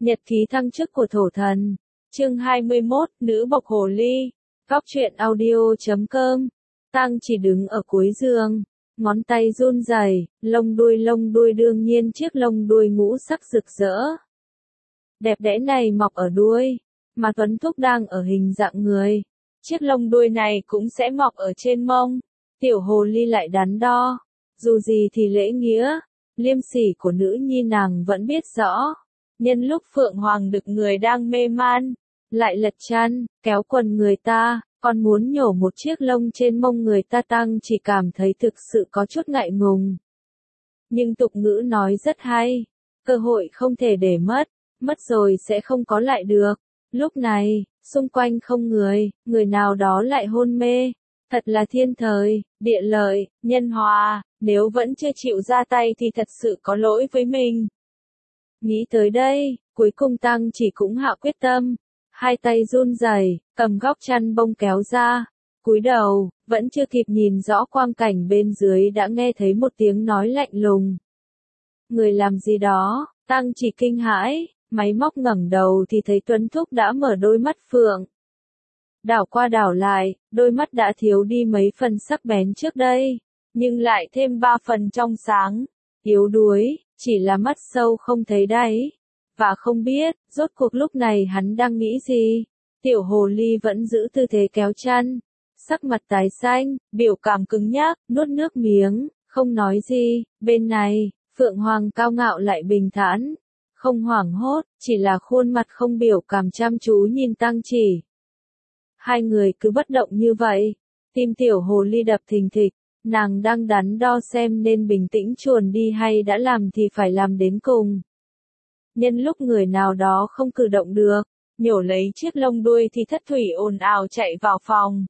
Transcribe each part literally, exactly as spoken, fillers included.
Nhật ký thăng chức của thổ thần. Chương hai mươi mốt, nữ bộc hồ ly. Góc truyện audio chấm com. Tăng chỉ đứng ở cuối giường, ngón tay run rẩy, lông đuôi lông đuôi đương nhiên chiếc lông đuôi ngũ sắc rực rỡ. Đẹp đẽ này mọc ở đuôi, mà Tuấn Thúc đang ở hình dạng người. Chiếc lông đuôi này cũng sẽ mọc ở trên mông. Tiểu hồ ly lại đắn đo. Dù gì thì lễ nghĩa, liêm sỉ của nữ nhi nàng vẫn biết rõ. Nhân lúc Phượng Hoàng đực người đang mê man, lại lật chăn, kéo quần người ta, còn muốn nhổ một chiếc lông trên mông người ta. Tăng chỉ cảm thấy thực sự có chút ngại ngùng. Nhưng tục ngữ nói rất hay, cơ hội không thể để mất, mất rồi sẽ không có lại được. Lúc này, xung quanh không người, người nào đó lại hôn mê. Thật là thiên thời, địa lợi, nhân hòa, nếu vẫn chưa chịu ra tay thì thật sự có lỗi với mình. Nghĩ tới đây, cuối cùng Tăng chỉ cũng hạ quyết tâm, hai tay run rẩy, cầm góc chăn bông kéo ra, cúi đầu, vẫn chưa kịp nhìn rõ quang cảnh bên dưới đã nghe thấy một tiếng nói lạnh lùng. Người làm gì đó? Tăng chỉ kinh hãi, máy móc ngẩng đầu thì thấy Tuấn Thúc đã mở đôi mắt phượng. Đảo qua đảo lại, đôi mắt đã thiếu đi mấy phần sắc bén trước đây, nhưng lại thêm ba phần trong sáng, yếu đuối, chỉ là mắt sâu không thấy đáy. Và không biết, rốt cuộc lúc này hắn đang nghĩ gì. Tiểu hồ ly vẫn giữ tư thế kéo chăn, sắc mặt tái xanh, biểu cảm cứng nhắc, nuốt nước miếng, không nói gì. Bên này, Phượng Hoàng cao ngạo lại bình thản, không hoảng hốt, chỉ là khuôn mặt không biểu cảm chăm chú nhìn Tăng Chỉ. Hai người cứ bất động như vậy, tim tiểu hồ ly đập thình thịch, nàng đang đắn đo xem nên bình tĩnh chuồn đi hay đã làm thì phải làm đến cùng. Nhân lúc người nào đó không cử động được, nhổ lấy chiếc lông đuôi thì Thất Thủy ồn ào chạy vào phòng.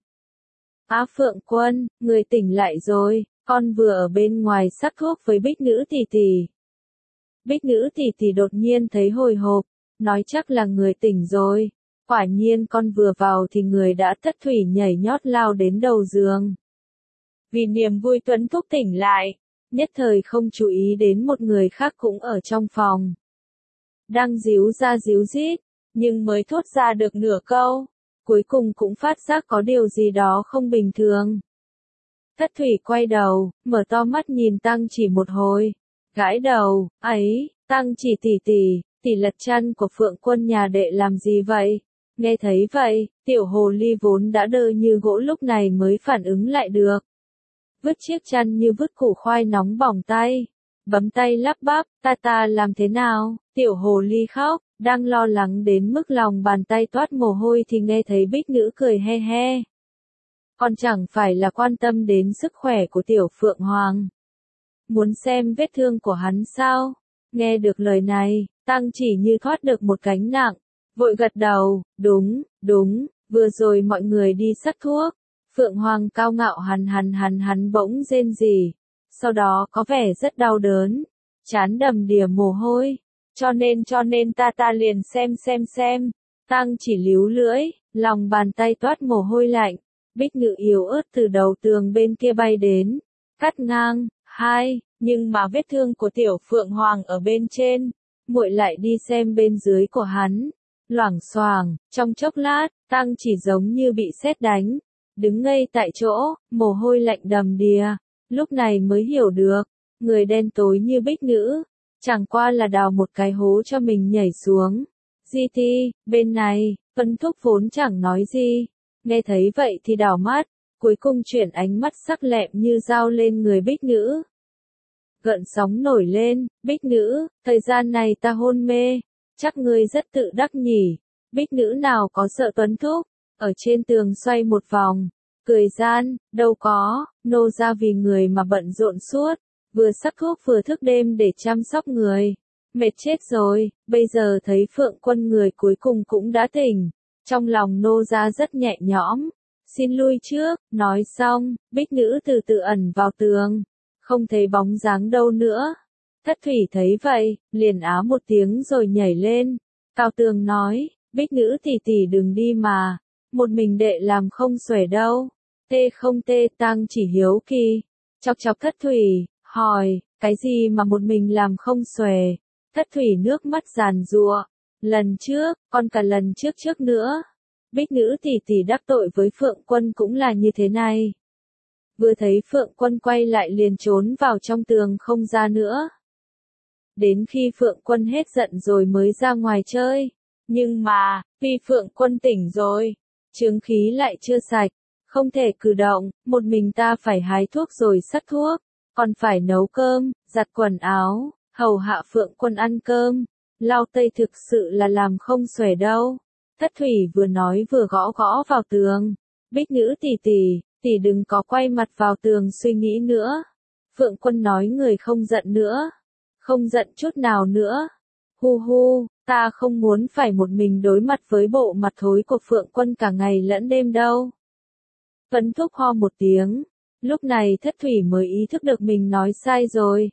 Á Phượng Quân, người tỉnh lại rồi, con vừa ở bên ngoài sắc thuốc với Bích Nữ tỷ tỷ. Bích Nữ tỷ tỷ đột nhiên thấy hồi hộp, nói chắc là người tỉnh rồi. Quả nhiên con vừa vào thì người đã Thất Thủy nhảy nhót lao đến đầu giường. Vì niềm vui Tuấn Thúc tỉnh lại, nhất thời không chú ý đến một người khác cũng ở trong phòng. Đang díu ra díu dít, nhưng mới thốt ra được nửa câu, cuối cùng cũng phát giác có điều gì đó không bình thường. Thất Thủy quay đầu, mở to mắt nhìn Tăng Chỉ một hồi, gãi đầu, ấy, Tăng Chỉ tỷ tỷ, tỷ lật chăn của Phượng Quân nhà đệ làm gì vậy? Nghe thấy vậy, tiểu hồ ly vốn đã đơ như gỗ lúc này mới phản ứng lại được. Vứt chiếc chăn như vứt củ khoai nóng bỏng tay, bấm tay lắp bắp, ta ta làm thế nào? Tiểu hồ ly khóc, đang lo lắng đến mức lòng bàn tay toát mồ hôi thì nghe thấy Bích Nữ cười he he. Còn chẳng phải là quan tâm đến sức khỏe của tiểu Phượng Hoàng. Muốn xem vết thương của hắn sao? Nghe được lời này, Tăng Chỉ như thoát được một gánh nặng, vội gật đầu, đúng, đúng, vừa rồi mọi người đi sắc thuốc. Phượng Hoàng cao ngạo hằn hằn hằn hắn bỗng rên rỉ, sau đó có vẻ rất đau đớn, trán đầm đìa mồ hôi, cho nên cho nên ta ta liền xem xem xem. Tăng Chỉ líu lưỡi, lòng bàn tay toát mồ hôi lạnh, Bích Nữ yếu ớt từ đầu tường bên kia bay đến, cắt ngang, hai, nhưng mà vết thương của tiểu Phượng Hoàng ở bên trên, muội lại đi xem bên dưới của hắn. Loảng xoảng, trong chốc lát, Tăng Chỉ giống như bị sét đánh, đứng ngây tại chỗ, mồ hôi lạnh đầm đìa, lúc này mới hiểu được, người đen tối như Bích Nữ, chẳng qua là đào một cái hố cho mình nhảy xuống. Di Ti, bên này, Tuấn Thúc vốn chẳng nói gì, nghe thấy vậy thì đảo mắt, cuối cùng chuyển ánh mắt sắc lẹm như dao lên người Bích Nữ. Gợn sóng nổi lên, Bích Nữ, thời gian này ta hôn mê, chắc ngươi rất tự đắc nhỉ. Bích Nữ nào có sợ Tuấn Thúc, ở trên tường xoay một vòng, cười gian, đâu có, nô ra vì người mà bận rộn suốt, vừa sắc thuốc vừa thức đêm để chăm sóc người, mệt chết rồi, bây giờ thấy Phượng Quân người cuối cùng cũng đã tỉnh, trong lòng nô ra rất nhẹ nhõm, xin lui trước. Nói xong, Bích Nữ từ từ ẩn vào tường, không thấy bóng dáng đâu nữa. Thất Thủy thấy vậy, liền á một tiếng rồi nhảy lên, cao tường nói, Bích Nữ tỷ tỷ đừng đi mà, một mình đệ làm không xuể đâu. Tê không tê? Tăng Chỉ hiếu kỳ, chọc chọc Thất Thủy, hỏi, cái gì mà một mình làm không xuể? Thất Thủy nước mắt giàn giụa, Lần trước, còn cả lần trước trước nữa. Bích nữ tỷ tỷ đắc tội với Phượng Quân cũng là như thế này. Vừa thấy Phượng Quân quay lại liền trốn vào trong tường không ra nữa. Đến khi Phượng Quân hết giận rồi mới ra ngoài chơi. Nhưng mà, vì Phượng Quân tỉnh rồi, chứng khí lại chưa sạch, không thể cử động, một mình ta phải hái thuốc rồi sắt thuốc, còn phải nấu cơm, giặt quần áo, hầu hạ Phượng Quân ăn cơm, lau tây thực sự là làm không xuể đâu. Thất Thủy vừa nói vừa gõ gõ vào tường. Bích nữ tỷ tỷ, tỷ đừng có quay mặt vào tường suy nghĩ nữa. Phượng Quân nói người không giận nữa. Không giận chút nào nữa. Hu hu, ta không muốn phải một mình đối mặt với bộ mặt thối của Phượng Quân cả ngày lẫn đêm đâu. Tuấn Thúc ho một tiếng. Lúc này Thất Thủy mới ý thức được mình nói sai rồi.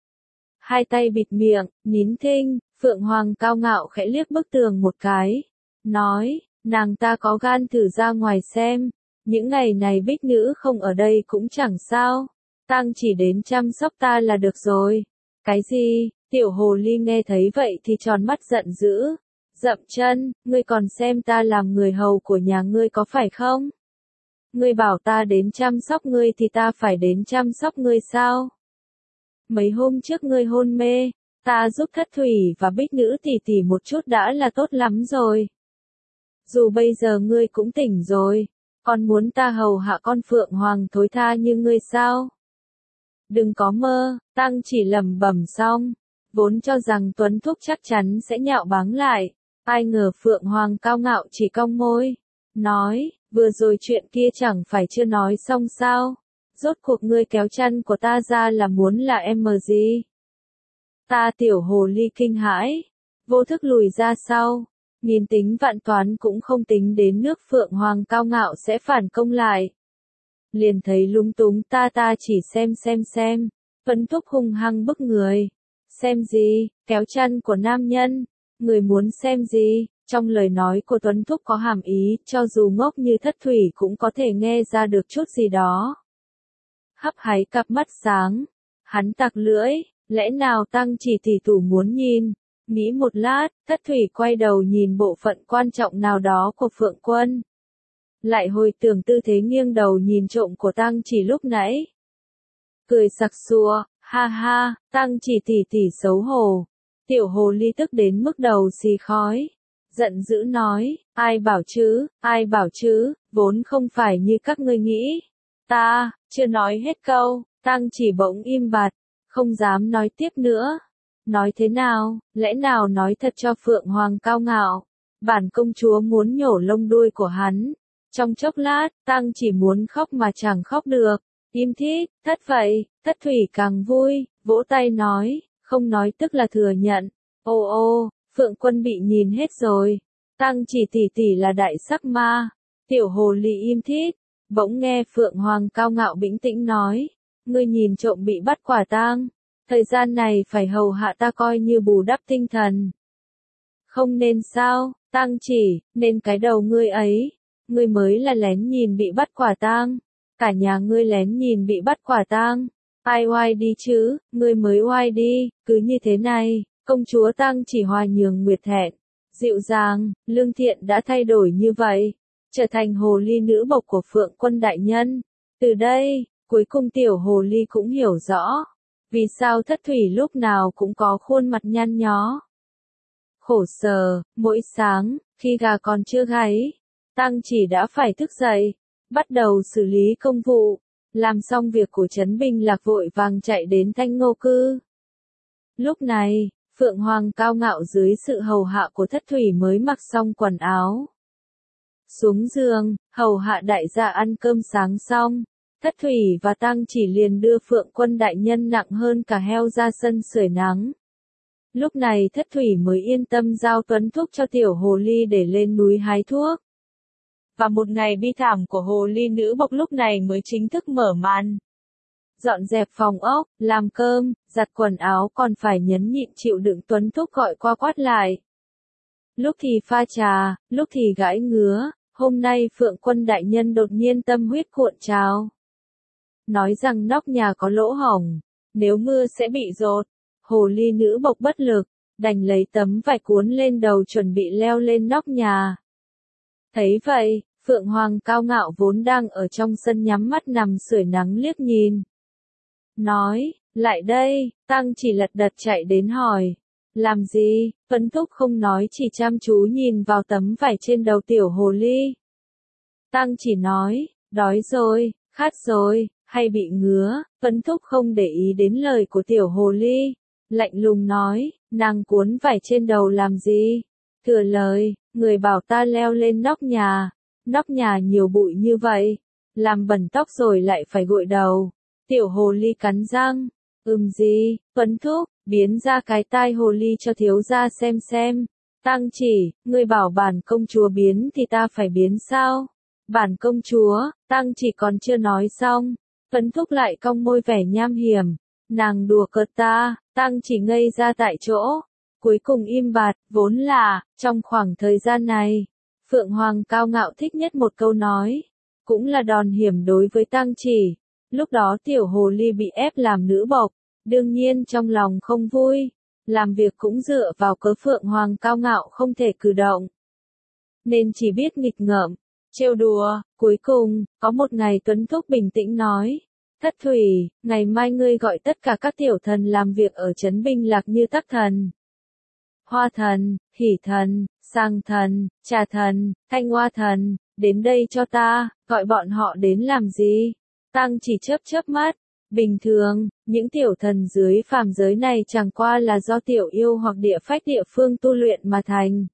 Hai tay bịt miệng, nín thinh, Phượng Hoàng cao ngạo khẽ liếc bức tường một cái. Nói, nàng ta có gan thử ra ngoài xem. Những ngày này Bích nữ không ở đây cũng chẳng sao. Tang chỉ đến chăm sóc ta là được rồi. Cái gì? Tiểu hồ ly nghe thấy vậy thì tròn mắt giận dữ. Dậm chân, ngươi còn xem ta làm người hầu của nhà ngươi có phải không? Ngươi bảo ta đến chăm sóc ngươi thì ta phải đến chăm sóc ngươi sao? Mấy hôm trước ngươi hôn mê, ta giúp Thất Thủy và Bích nữ tỷ tỷ một chút đã là tốt lắm rồi. Dù bây giờ ngươi cũng tỉnh rồi, còn muốn ta hầu hạ con Phượng Hoàng thối tha như ngươi sao? Đừng có mơ, Tăng chỉ lẩm bẩm xong, vốn cho rằng Tuấn Thúc chắc chắn sẽ nhạo báng lại, ai ngờ Phượng Hoàng cao ngạo chỉ cong môi, nói, vừa rồi chuyện kia chẳng phải chưa nói xong sao? Rốt cuộc ngươi kéo chân của ta ra là muốn là em mờ gì? Ta tiểu hồ ly kinh hãi, vô thức lùi ra sau. Nghìn tính vạn toán cũng không tính đến nước Phượng Hoàng cao ngạo sẽ phản công lại. Liền thấy lung túng ta ta chỉ xem xem xem, Tuấn Thúc hung hăng bức người. Xem gì, kéo chân của nam nhân, người muốn xem gì, trong lời nói của Tuấn Thúc có hàm ý, cho dù ngốc như Thất Thủy cũng có thể nghe ra được chút gì đó. Hấp háy cặp mắt sáng, hắn tặc lưỡi, lẽ nào Tăng chỉ tỷ tủ muốn nhìn. Nghĩ một lát, Thất Thủy quay đầu nhìn bộ phận quan trọng nào đó của Phượng Quân. Lại hồi tưởng tư thế nghiêng đầu nhìn trộm của Tăng chỉ lúc nãy. Cười sặc sụa, ha ha, Tăng chỉ tỉ tỉ xấu hổ. Tiểu hồ ly tức đến mức đầu xì khói. Giận dữ nói, ai bảo chứ, ai bảo chứ, vốn không phải như các ngươi nghĩ. Ta, chưa nói hết câu, Tăng chỉ bỗng im bặt, không dám nói tiếp nữa. Nói thế nào, lẽ nào nói thật cho Phượng Hoàng cao ngạo, bản công chúa muốn nhổ lông đuôi của hắn. Trong chốc lát, Tăng chỉ muốn khóc mà chẳng khóc được, im thít, thất vậy, Thất Thủy càng vui, vỗ tay nói, không nói tức là thừa nhận. Ô ô, Phượng Quân bị nhìn hết rồi, Tăng chỉ tỷ tỷ là đại sắc ma, tiểu hồ ly im thít, bỗng nghe Phượng Hoàng cao ngạo bĩnh tĩnh nói, ngươi nhìn trộm bị bắt quả tang. Thời gian này phải hầu hạ ta coi như bù đắp tinh thần. Không nên sao, Tăng chỉ, nên cái đầu ngươi ấy, ngươi mới là lén nhìn bị bắt quả tang, cả nhà ngươi lén nhìn bị bắt quả tang, ai oai đi chứ, ngươi mới oai đi, cứ như thế này, công chúa Tăng chỉ hòa nhường nguyệt thẹn, dịu dàng, lương thiện đã thay đổi như vậy, trở thành hồ ly nữ bộc của Phượng Quân đại nhân. Từ đây, cuối cùng tiểu hồ ly cũng hiểu rõ. Vì sao Thất Thủy lúc nào cũng có khuôn mặt nhăn nhó. Khổ sở, mỗi sáng, khi gà còn chưa gáy, Tăng chỉ đã phải thức dậy, bắt đầu xử lý công vụ, làm xong việc của Trấn Bình Lạc vội vàng chạy đến Thanh Ngô Cư. Lúc này, Phượng Hoàng cao ngạo dưới sự hầu hạ của Thất Thủy mới mặc xong quần áo. Xuống giường, hầu hạ đại gia ăn cơm sáng xong. Thất Thủy và Tăng chỉ liền đưa Phượng Quân đại nhân nặng hơn cả heo ra sân sưởi nắng. Lúc này Thất Thủy mới yên tâm giao Tuấn Thúc cho tiểu hồ ly để lên núi hái thuốc. Và một ngày bi thảm của hồ ly nữ bộc lúc này mới chính thức mở màn. Dọn dẹp phòng ốc, làm cơm, giặt quần áo còn phải nhẫn nhịn chịu đựng Tuấn Thúc gọi qua quát lại. Lúc thì pha trà, lúc thì gãi ngứa, hôm nay Phượng Quân đại nhân đột nhiên tâm huyết cuộn trào. Nói rằng nóc nhà có lỗ hổng, nếu mưa sẽ bị dột, hồ ly nữ bộc bất lực, đành lấy tấm vải cuốn lên đầu chuẩn bị leo lên nóc nhà. Thấy vậy, Phượng Hoàng cao ngạo vốn đang ở trong sân nhắm mắt nằm sưởi nắng liếc nhìn. Nói, lại đây, Tăng Chỉ lật đật chạy đến hỏi. Làm gì? Tuấn Thúc không nói chỉ chăm chú nhìn vào tấm vải trên đầu tiểu hồ ly. Tăng Chỉ nói, đói rồi, khát rồi, hay bị ngứa. Tuấn Thúc không để ý đến lời của tiểu hồ ly. Lạnh lùng nói, nàng cuốn vải trên đầu làm gì? Thừa lời, người bảo ta leo lên nóc nhà. Nóc nhà nhiều bụi như vậy, làm bẩn tóc rồi lại phải gội đầu. Tiểu hồ ly cắn răng, ừm gì, Tuấn Thúc, biến ra cái tai hồ ly cho thiếu gia xem xem. Tăng Chỉ, ngươi bảo bản công chúa biến thì ta phải biến sao? Bản công chúa, Tăng Chỉ còn chưa nói xong, Tuấn Thúc lại cong môi vẻ nham hiểm. Nàng đùa cợt ta, Tăng Chỉ ngây ra tại chỗ, cuối cùng im bặt, vốn là, trong khoảng thời gian này, Phượng Hoàng cao ngạo thích nhất một câu nói, cũng là đòn hiểm đối với Tăng Chỉ. Lúc đó tiểu hồ ly bị ép làm nữ bộc, đương nhiên trong lòng không vui, làm việc cũng dựa vào cớ Phượng Hoàng cao ngạo không thể cử động. Nên chỉ biết nghịch ngợm, trêu đùa, cuối cùng, có một ngày Tuấn Thúc bình tĩnh nói, Thất Thủy, ngày mai ngươi gọi tất cả các tiểu thần làm việc ở trấn Binh Lạc như Tắc Thần, Hoa Thần, Hỷ Thần, Sang Thần, Trà Thần, Thanh Hoa Thần, đến đây cho ta, gọi bọn họ đến làm gì? Tăng Chỉ chớp chớp mắt, bình thường, những tiểu thần dưới phàm giới này chẳng qua là do tiểu yêu hoặc địa phách địa phương tu luyện mà thành.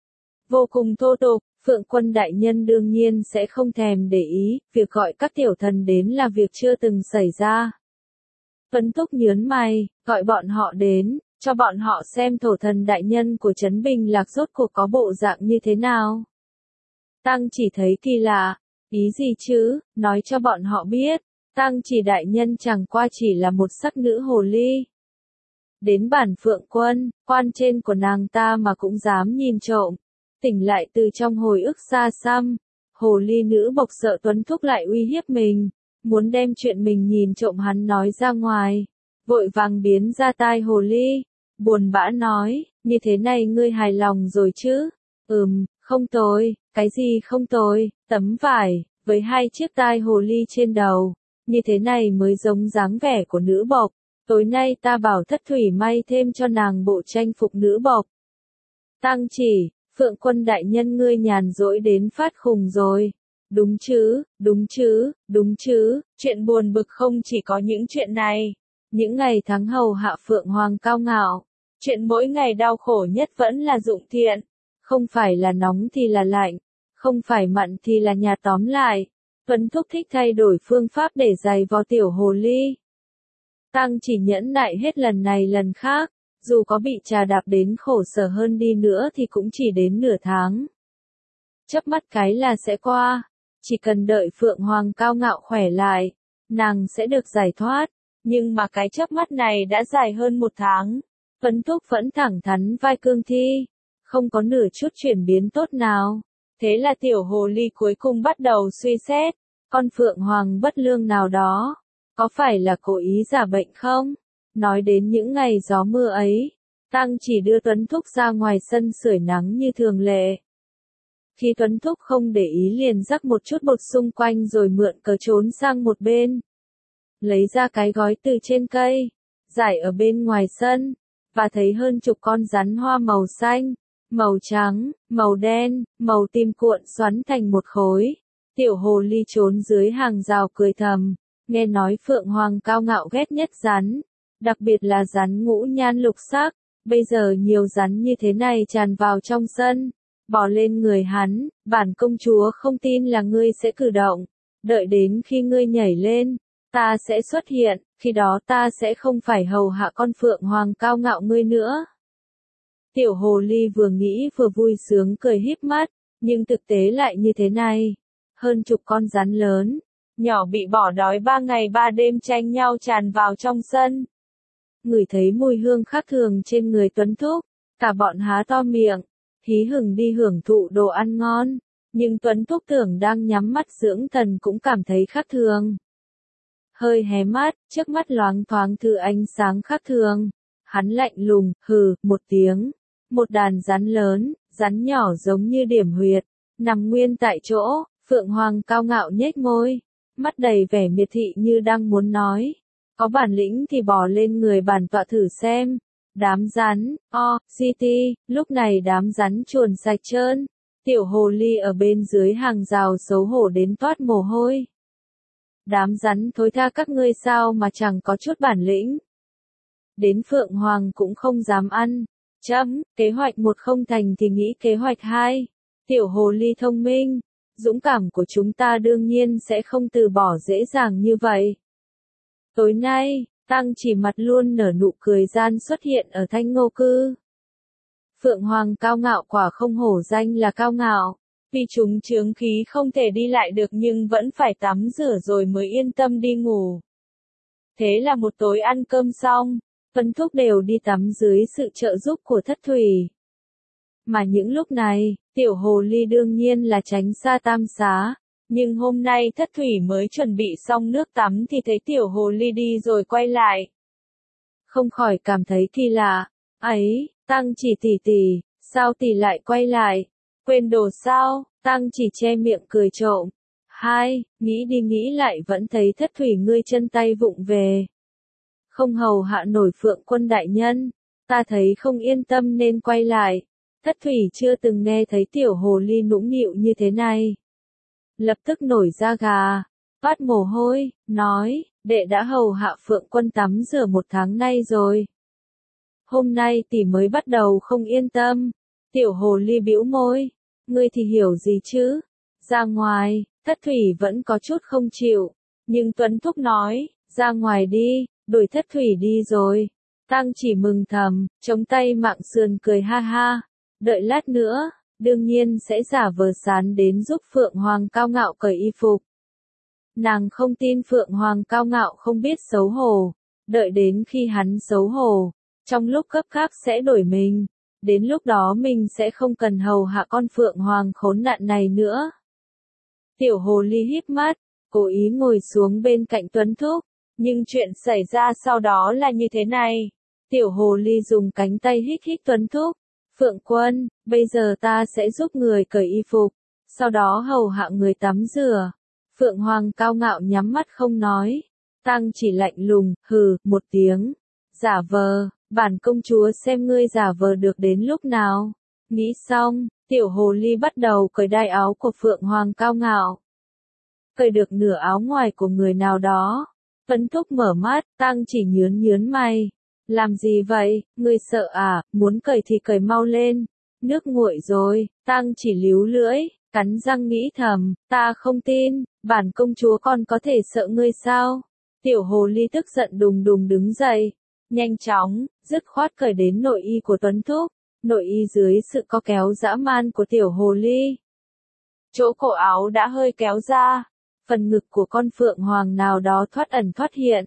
Vô cùng thô tục, Phượng Quân đại nhân đương nhiên sẽ không thèm để ý, việc gọi các tiểu thần đến là việc chưa từng xảy ra. Tuấn Thúc nhớn mày, gọi bọn họ đến, cho bọn họ xem thổ thần đại nhân của trấn Bình Lạc rốt cuộc có bộ dạng như thế nào. Tăng Chỉ thấy kỳ lạ, ý gì chứ, nói cho bọn họ biết, Tăng Chỉ đại nhân chẳng qua chỉ là một sắc nữ hồ ly. Đến bản Phượng Quân, quan trên của nàng ta mà cũng dám nhìn trộm, tỉnh lại từ trong hồi ức xa xăm, hồ ly nữ bộc sợ Tuấn Thúc lại uy hiếp mình, muốn đem chuyện mình nhìn trộm hắn nói ra ngoài, vội vàng biến ra tai hồ ly, buồn bã nói, như thế này ngươi hài lòng rồi chứ? Ừm, không tồi, cái gì không tồi, tấm vải, với hai chiếc tai hồ ly trên đầu, như thế này mới giống dáng vẻ của nữ bộc, tối nay ta bảo Thất Thủy may thêm cho nàng bộ trang phục nữ bộc. Tăng Chỉ, Phượng Quân đại nhân ngươi nhàn rỗi đến phát khùng rồi. Đúng chứ, đúng chứ, đúng chứ, chuyện buồn bực không chỉ có những chuyện này. Những ngày tháng hầu hạ Phượng Hoàng cao ngạo, chuyện mỗi ngày đau khổ nhất vẫn là Dụng Thiện. Không phải là nóng thì là lạnh, không phải mặn thì là nhạt, tóm lại. Tuấn Thúc thích thay đổi phương pháp để giày vò tiểu hồ ly. Tăng Chỉ nhẫn nại hết lần này lần khác, dù có bị trà đạp đến khổ sở hơn đi nữa thì cũng chỉ đến nửa tháng. Chớp mắt cái là sẽ qua, chỉ cần đợi Phượng Hoàng cao ngạo khỏe lại, nàng sẽ được giải thoát, nhưng mà cái chớp mắt này đã dài hơn một tháng. Tuấn Thúc vẫn thẳng thắn vai cương thi, không có nửa chút chuyển biến tốt nào. Thế là tiểu hồ ly cuối cùng bắt đầu suy xét, con Phượng Hoàng bất lương nào đó, có phải là cố ý giả bệnh không? Nói đến những ngày gió mưa ấy, Tăng Chỉ đưa Tuấn Thúc ra ngoài sân sưởi nắng như thường lệ. Khi Tuấn Thúc không để ý liền rắc một chút bột xung quanh rồi mượn cớ trốn sang một bên. Lấy ra cái gói từ trên cây, rải ở bên ngoài sân, và thấy hơn chục con rắn hoa màu xanh, màu trắng, màu đen, màu tím cuộn xoắn thành một khối. Tiểu hồ ly trốn dưới hàng rào cười thầm, nghe nói Phượng Hoàng cao ngạo ghét nhất rắn, đặc biệt là rắn ngũ nhan lục sắc, bây giờ nhiều rắn như thế này tràn vào trong sân, bỏ lên người hắn, bản công chúa không tin là ngươi sẽ cử động, đợi đến khi ngươi nhảy lên, ta sẽ xuất hiện, khi đó ta sẽ không phải hầu hạ con Phượng Hoàng cao ngạo ngươi nữa. Tiểu hồ ly vừa nghĩ vừa vui sướng cười híp mắt, nhưng thực tế lại như thế này. Hơn chục con rắn lớn, nhỏ bị bỏ đói ba ngày ba đêm tranh nhau tràn vào trong sân. Ngửi thấy mùi hương khác thường trên người Tuấn Thúc, cả bọn há to miệng, hí hửng đi hưởng thụ đồ ăn ngon, nhưng Tuấn Thúc tưởng đang nhắm mắt dưỡng thần cũng cảm thấy khác thường. Hơi hé mắt, trước mắt loáng thoáng thứ ánh sáng khác thường, Hắn lạnh lùng, hừ, một tiếng. Một đàn rắn lớn, rắn nhỏ giống như điểm huyệt, nằm nguyên tại chỗ, Phượng Hoàng cao ngạo nhếch môi, mắt đầy vẻ miệt thị như đang muốn nói. Có bản lĩnh thì bò lên người bản tọa thử xem. Đám rắn, o, city, lúc này đám rắn chuồn sạch trơn. Tiểu hồ ly ở bên dưới hàng rào xấu hổ đến toát mồ hôi. Đám rắn thối tha các ngươi sao mà chẳng có chút bản lĩnh. Đến Phượng Hoàng cũng không dám ăn. Chấm, kế hoạch một không thành thì nghĩ kế hoạch hai. Tiểu hồ ly thông minh, dũng cảm của chúng ta đương nhiên sẽ không từ bỏ dễ dàng như vậy. Tối nay, Tăng Chỉ mặt luôn nở nụ cười gian xuất hiện ở Thanh Ngô Cư. Phượng Hoàng cao ngạo quả không hổ danh là cao ngạo, vì chúng chướng khí không thể đi lại được nhưng vẫn phải tắm rửa rồi mới yên tâm đi ngủ. Thế là một tối ăn cơm xong, Vân Thúc đều đi tắm dưới sự trợ giúp của Thất Thủy. Mà những lúc này, tiểu hồ ly đương nhiên là tránh xa Tam Xá, nhưng hôm nay Thất Thủy mới chuẩn bị xong nước tắm thì thấy tiểu hồ ly đi rồi quay lại. Không khỏi cảm thấy kỳ lạ, ấy, Tăng Chỉ tỷ tỷ, sao tỷ lại quay lại? Quên đồ sao? Tăng Chỉ che miệng cười trộm. Hai, nghĩ đi nghĩ lại vẫn thấy Thất Thủy ngươi chân tay vụng về. Không hầu hạ nổi Phượng Quân đại nhân, ta thấy không yên tâm nên quay lại. Thất Thủy chưa từng nghe thấy tiểu hồ ly nũng nịu như thế này. Lập tức nổi da gà, toát mồ hôi, nói, đệ đã hầu hạ Phượng Quân tắm rửa một tháng nay rồi. Hôm nay tỷ mới bắt đầu không yên tâm. Tiểu hồ ly bĩu môi, ngươi thì hiểu gì chứ? Ra ngoài, Thất Thủy vẫn có chút không chịu, nhưng Tuấn Thúc nói, ra ngoài đi, đuổi Thất Thủy đi rồi. Tăng Chỉ mừng thầm, chống tay mạng sườn cười ha ha, đợi lát nữa, đương nhiên sẽ giả vờ sán đến giúp Phượng Hoàng cao ngạo cởi y phục. Nàng không tin Phượng Hoàng cao ngạo không biết xấu hổ, đợi đến khi hắn xấu hổ, trong lúc gấp gáp sẽ đổi mình, đến lúc đó mình sẽ không cần hầu hạ con Phượng Hoàng khốn nạn này nữa. Tiểu hồ ly híp mắt, cố ý ngồi xuống bên cạnh Tuấn Thúc, nhưng chuyện xảy ra sau đó là như thế này. Tiểu hồ ly dùng cánh tay hít hít Tuấn Thúc. Phượng Quân, bây giờ ta sẽ giúp người cởi y phục, sau đó hầu hạ người tắm rửa. Phượng Hoàng cao ngạo nhắm mắt không nói. Tăng Chỉ lạnh lùng, hừ, một tiếng. Giả vờ, bản công chúa xem ngươi giả vờ được đến lúc nào. Nghĩ xong, tiểu hồ ly bắt đầu cởi đai áo của Phượng Hoàng cao ngạo. Cởi được nửa áo ngoài của người nào đó. Tuấn Thúc mở mắt, Tăng Chỉ nhướn nhướn mày. Làm gì vậy, ngươi sợ à, muốn cởi thì cởi mau lên. Nước nguội rồi, Tăng Chỉ líu lưỡi, cắn răng nghĩ thầm, ta không tin, bản công chúa còn có thể sợ ngươi sao? Tiểu hồ ly tức giận đùng đùng đứng dậy, nhanh chóng, dứt khoát cởi đến nội y của Tuấn Thúc, nội y dưới sự co kéo dã man của tiểu hồ ly. Chỗ cổ áo đã hơi kéo ra, phần ngực của con Phượng Hoàng nào đó thoát ẩn thoát hiện.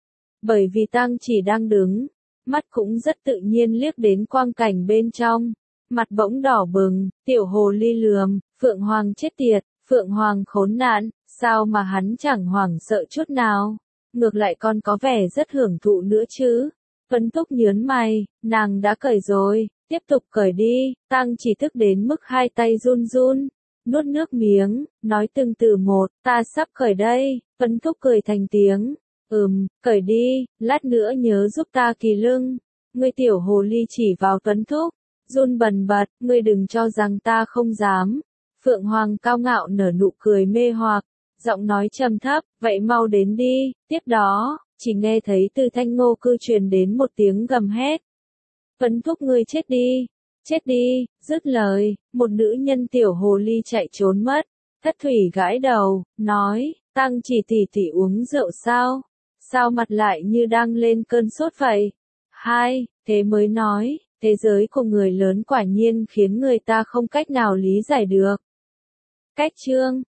Bởi vì Tăng Chỉ đang đứng, mắt cũng rất tự nhiên liếc đến quang cảnh bên trong, mặt bỗng đỏ bừng, tiểu hồ ly lườm, Phượng Hoàng chết tiệt, Phượng Hoàng khốn nạn, sao mà hắn chẳng hoảng sợ chút nào, ngược lại còn có vẻ rất hưởng thụ nữa chứ. Tuấn Thúc nhớn mày, nàng đã cởi rồi, tiếp tục cởi đi. Tăng Chỉ tức đến mức hai tay run run, nuốt nước miếng, nói từng từ một, ta sắp cởi đây. Tuấn Thúc cười thành tiếng. Ừm, cởi đi, lát nữa nhớ giúp ta kỳ lưng. Ngươi tiểu hồ ly chỉ vào Tuấn Thúc, run bần bật, ngươi đừng cho rằng ta không dám. Phượng Hoàng cao ngạo nở nụ cười mê hoặc, giọng nói trầm thấp, vậy mau đến đi. Tiếp đó, chỉ nghe thấy từ Thanh Ngô Cư truyền đến một tiếng gầm hét. Tuấn Thúc ngươi chết đi, chết đi, dứt lời, một nữ nhân tiểu hồ ly chạy trốn mất. Thất Thủy gãi đầu, nói, Tăng Chỉ tỷ tỷ uống rượu sao? Sao mặt lại như đang lên cơn sốt vậy? Hai, thế mới nói, thế giới của người lớn quả nhiên khiến người ta không cách nào lý giải được. Cách chương